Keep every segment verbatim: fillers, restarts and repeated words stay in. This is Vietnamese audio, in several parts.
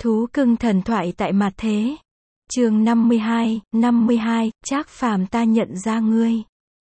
Thú cưng thần thoại tại mặt thế. Chương năm mươi hai, năm mươi hai, Trác Phàm ta nhận ra ngươi.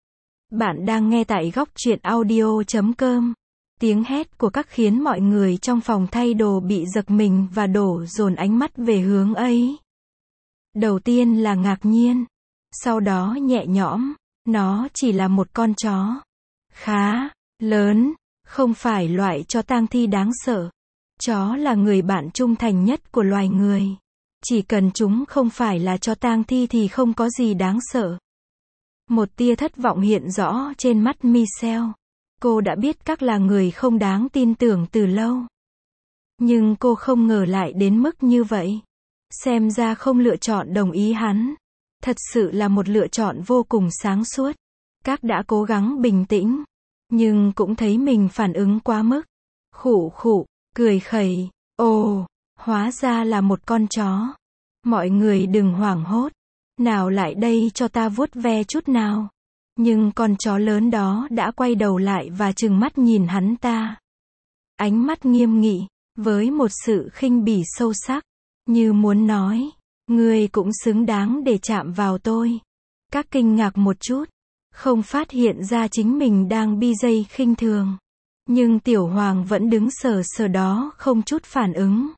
Bạn đang nghe tại góc truyện audio chấm com. Tiếng hét của các khiến mọi người trong phòng thay đồ bị giật mình và đổ dồn ánh mắt về hướng ấy. Đầu tiên là ngạc nhiên, sau đó nhẹ nhõm, nó chỉ là một con chó. Khá lớn, không phải loại chó tang thi đáng sợ. Chó là người bạn trung thành nhất của loài người. Chỉ cần chúng không phải là chó tang thi thì không có gì đáng sợ. Một tia thất vọng hiện rõ trên mắt Michelle. Cô đã biết các là người không đáng tin tưởng từ lâu. Nhưng cô không ngờ lại đến mức như vậy. Xem ra không lựa chọn đồng ý hắn. Thật sự là một lựa chọn vô cùng sáng suốt. Các đã cố gắng bình tĩnh. Nhưng cũng thấy mình phản ứng quá mức. Khụ khụ, cười khẩy. Ồ, hóa ra là một con chó. Mọi người đừng hoảng hốt. Nào lại đây cho ta vuốt ve chút nào. Nhưng con chó lớn đó đã quay đầu lại và trừng mắt nhìn hắn ta. Ánh mắt nghiêm nghị, với một sự khinh bỉ sâu sắc, như muốn nói, ngươi cũng xứng đáng để chạm vào tôi. Các kinh ngạc một chút, không phát hiện ra chính mình đang bi dây khinh thường. Nhưng Tiểu Hoàng vẫn đứng sờ sờ đó không chút phản ứng.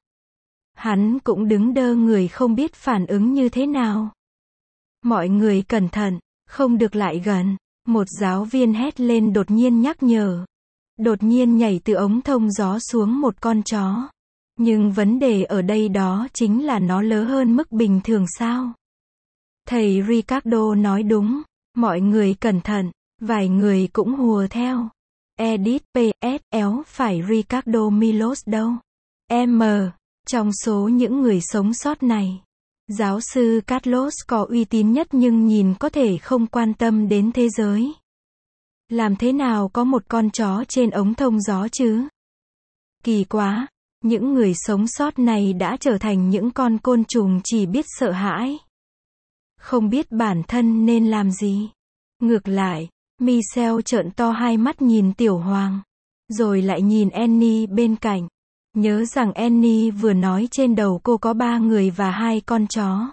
Hắn cũng đứng đơ người không biết phản ứng như thế nào. Mọi người cẩn thận, không được lại gần. Một giáo viên hét lên đột nhiên nhắc nhở. Đột nhiên nhảy từ ống thông gió xuống một con chó. Nhưng vấn đề ở đây đó chính là nó lớn hơn mức bình thường sao? Thầy Ricardo nói đúng. Mọi người cẩn thận. Vài người cũng hùa theo. Edit pê ét éo phải Ricardo Milos đâu. M. Trong số những người sống sót này, giáo sư Carlos có uy tín nhất nhưng nhìn có thể không quan tâm đến thế giới. Làm thế nào có một con chó trên ống thông gió chứ? Kỳ quá, những người sống sót này đã trở thành những con côn trùng chỉ biết sợ hãi. Không biết bản thân nên làm gì. Ngược lại, Michelle trợn to hai mắt nhìn Tiểu Hoàng. Rồi lại nhìn Annie bên cạnh. Nhớ rằng Annie vừa nói trên đầu cô có ba người và hai con chó.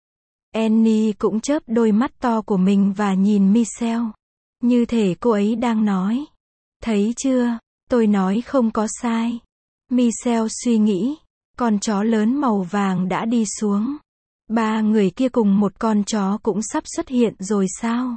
Annie cũng chớp đôi mắt to của mình và nhìn Michelle. Như thể cô ấy đang nói. Thấy chưa, tôi nói không có sai. Michelle suy nghĩ. Con chó lớn màu vàng đã đi xuống. Ba người kia cùng một con chó cũng sắp xuất hiện rồi sao?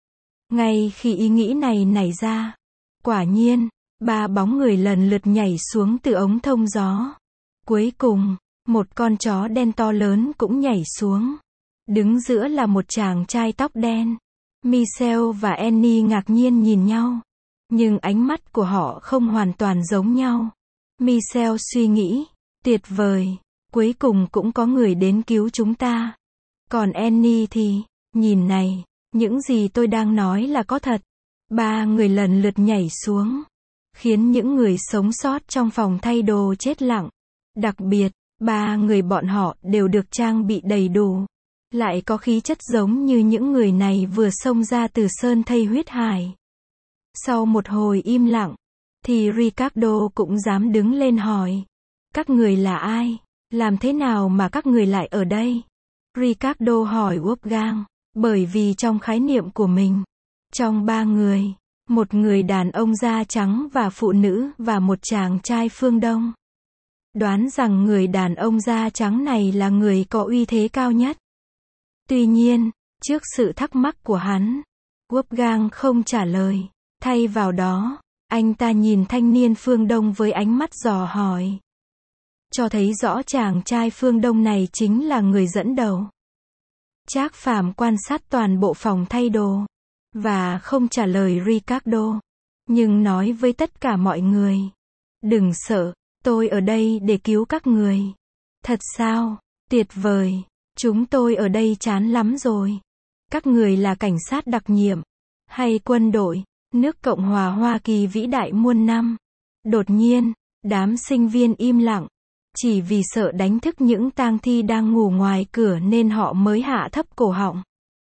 Ngay khi ý nghĩ này nảy ra, quả nhiên, ba bóng người lần lượt nhảy xuống từ ống thông gió. Cuối cùng, một con chó đen to lớn cũng nhảy xuống. Đứng giữa là một chàng trai tóc đen. Michelle và Annie ngạc nhiên nhìn nhau. Nhưng ánh mắt của họ không hoàn toàn giống nhau. Michelle suy nghĩ, tuyệt vời, cuối cùng cũng có người đến cứu chúng ta. Còn Annie thì, nhìn này, những gì tôi đang nói là có thật. Ba người lần lượt nhảy xuống. Khiến những người sống sót trong phòng thay đồ chết lặng. Đặc biệt, ba người bọn họ đều được trang bị đầy đủ. Lại có khí chất giống như những người này vừa xông ra từ sơn thây huyết hải. Sau một hồi im lặng, thì Ricardo cũng dám đứng lên hỏi. Các người là ai? Làm thế nào mà các người lại ở đây? Ricardo hỏi Wolfgang, bởi vì trong khái niệm của mình, trong ba người, một người đàn ông da trắng và phụ nữ và một chàng trai phương Đông. Đoán rằng người đàn ông da trắng này là người có uy thế cao nhất. Tuy nhiên, trước sự thắc mắc của hắn, Wolfgang không trả lời. Thay vào đó, anh ta nhìn thanh niên phương Đông với ánh mắt dò hỏi. Cho thấy rõ chàng trai phương Đông này chính là người dẫn đầu. Trác Phàm quan sát toàn bộ phòng thay đồ. Và không trả lời Ricardo. Nhưng nói với tất cả mọi người. Đừng sợ, tôi ở đây để cứu các người. Thật sao? Tuyệt vời. Chúng tôi ở đây chán lắm rồi. Các người là cảnh sát đặc nhiệm. Hay quân đội. Nước Cộng hòa Hoa Kỳ vĩ đại muôn năm. Đột nhiên, đám sinh viên im lặng. Chỉ vì sợ đánh thức những tang thi đang ngủ ngoài cửa nên họ mới hạ thấp cổ họng.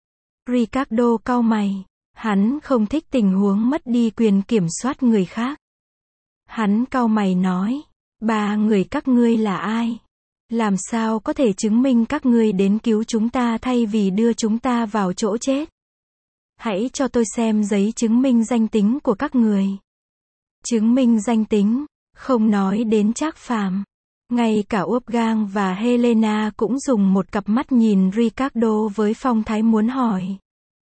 Ricardo cau mày. Hắn không thích tình huống mất đi quyền kiểm soát người khác. Hắn cau mày nói, ba người các ngươi là ai? Làm sao có thể chứng minh các ngươi đến cứu chúng ta thay vì đưa chúng ta vào chỗ chết? Hãy cho tôi xem giấy chứng minh danh tính của các người. Chứng minh danh tính, không nói đến Trác Phàm. Ngay cả Wolfgang và Helena cũng dùng một cặp mắt nhìn Ricardo với phong thái muốn hỏi.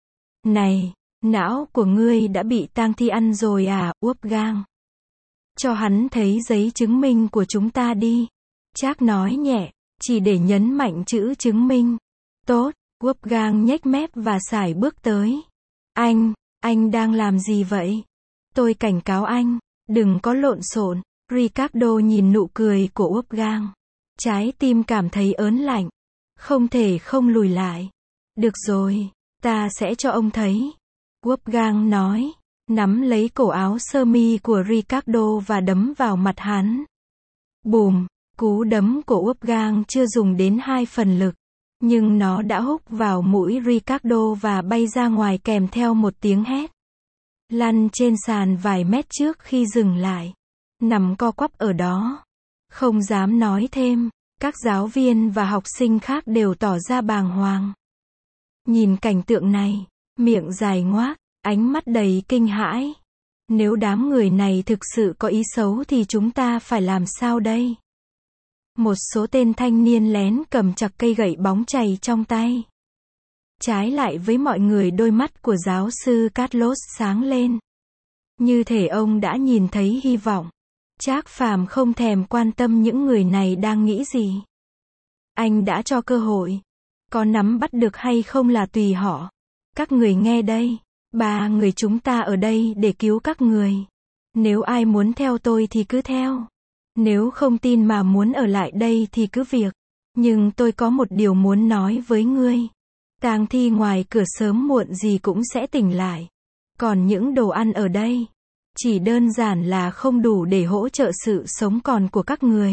Này, não của ngươi đã bị tang thi ăn rồi à, Wolfgang? Cho hắn thấy giấy chứng minh của chúng ta đi. Trác nói nhẹ, chỉ để nhấn mạnh chữ chứng minh. Tốt, Wolfgang nhếch mép và sải bước tới. Anh, anh đang làm gì vậy? Tôi cảnh cáo anh, đừng có lộn xộn. Ricardo nhìn nụ cười của Wolfgang. Trái tim cảm thấy ớn lạnh. Không thể không lùi lại. Được rồi, ta sẽ cho ông thấy. Wolfgang nói, nắm lấy cổ áo sơ mi của Ricardo và đấm vào mặt hắn. Bùm, cú đấm của Wolfgang chưa dùng đến hai phần lực. Nhưng nó đã húc vào mũi Ricardo và bay ra ngoài kèm theo một tiếng hét. Lăn trên sàn vài mét trước khi dừng lại. Nằm co quắp ở đó. Không dám nói thêm. Các giáo viên và học sinh khác đều tỏ ra bàng hoàng. Nhìn cảnh tượng này, miệng dài ngoác, ánh mắt đầy kinh hãi. Nếu đám người này thực sự có ý xấu thì chúng ta phải làm sao đây? Một số tên thanh niên lén cầm chặt cây gậy bóng chày trong tay. Trái lại với mọi người, đôi mắt của giáo sư Carlos sáng lên. Như thể ông đã nhìn thấy hy vọng. Trác Phàm không thèm quan tâm những người này đang nghĩ gì. Anh đã cho cơ hội. Có nắm bắt được hay không là tùy họ. Các người nghe đây. Ba người chúng ta ở đây để cứu các người. Nếu ai muốn theo tôi thì cứ theo. Nếu không tin mà muốn ở lại đây thì cứ việc. Nhưng tôi có một điều muốn nói với ngươi. Tang thi ngoài cửa sớm muộn gì cũng sẽ tỉnh lại. Còn những đồ ăn ở đây, chỉ đơn giản là không đủ để hỗ trợ sự sống còn của các người.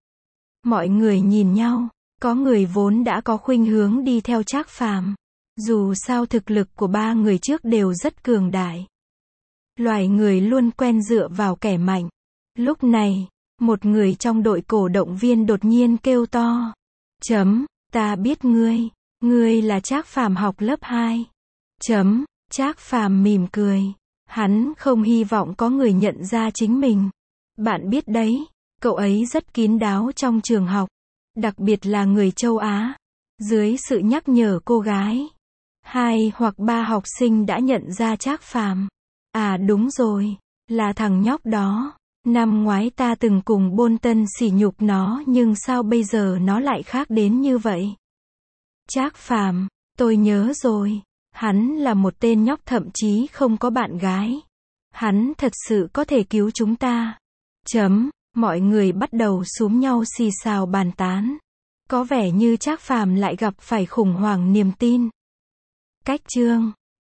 Mọi người nhìn nhau, có người vốn đã có khuynh hướng đi theo Trác Phàm. Dù sao thực lực của ba người trước đều rất cường đại. Loài người luôn quen dựa vào kẻ mạnh. Lúc này, một người trong đội cổ động viên đột nhiên kêu to. Chấm, ta biết ngươi. Ngươi là Trác Phàm học lớp hai. Chấm, Trác Phàm mỉm cười. Hắn không hy vọng có người nhận ra chính mình. Bạn biết đấy, cậu ấy rất kín đáo trong trường học. Đặc biệt là người châu Á. Dưới sự nhắc nhở cô gái, hai hoặc ba học sinh đã nhận ra Trác Phàm. À đúng rồi, là thằng nhóc đó. Năm ngoái ta từng cùng Bolton sỉ nhục nó nhưng sao bây giờ nó lại khác đến như vậy? Trác Phàm, tôi nhớ rồi. Hắn là một tên nhóc thậm chí không có bạn gái. Hắn thật sự có thể cứu chúng ta. Chấm, mọi người bắt đầu xúm nhau xì xào bàn tán. Có vẻ như Trác Phàm lại gặp phải khủng hoảng niềm tin. Cách chương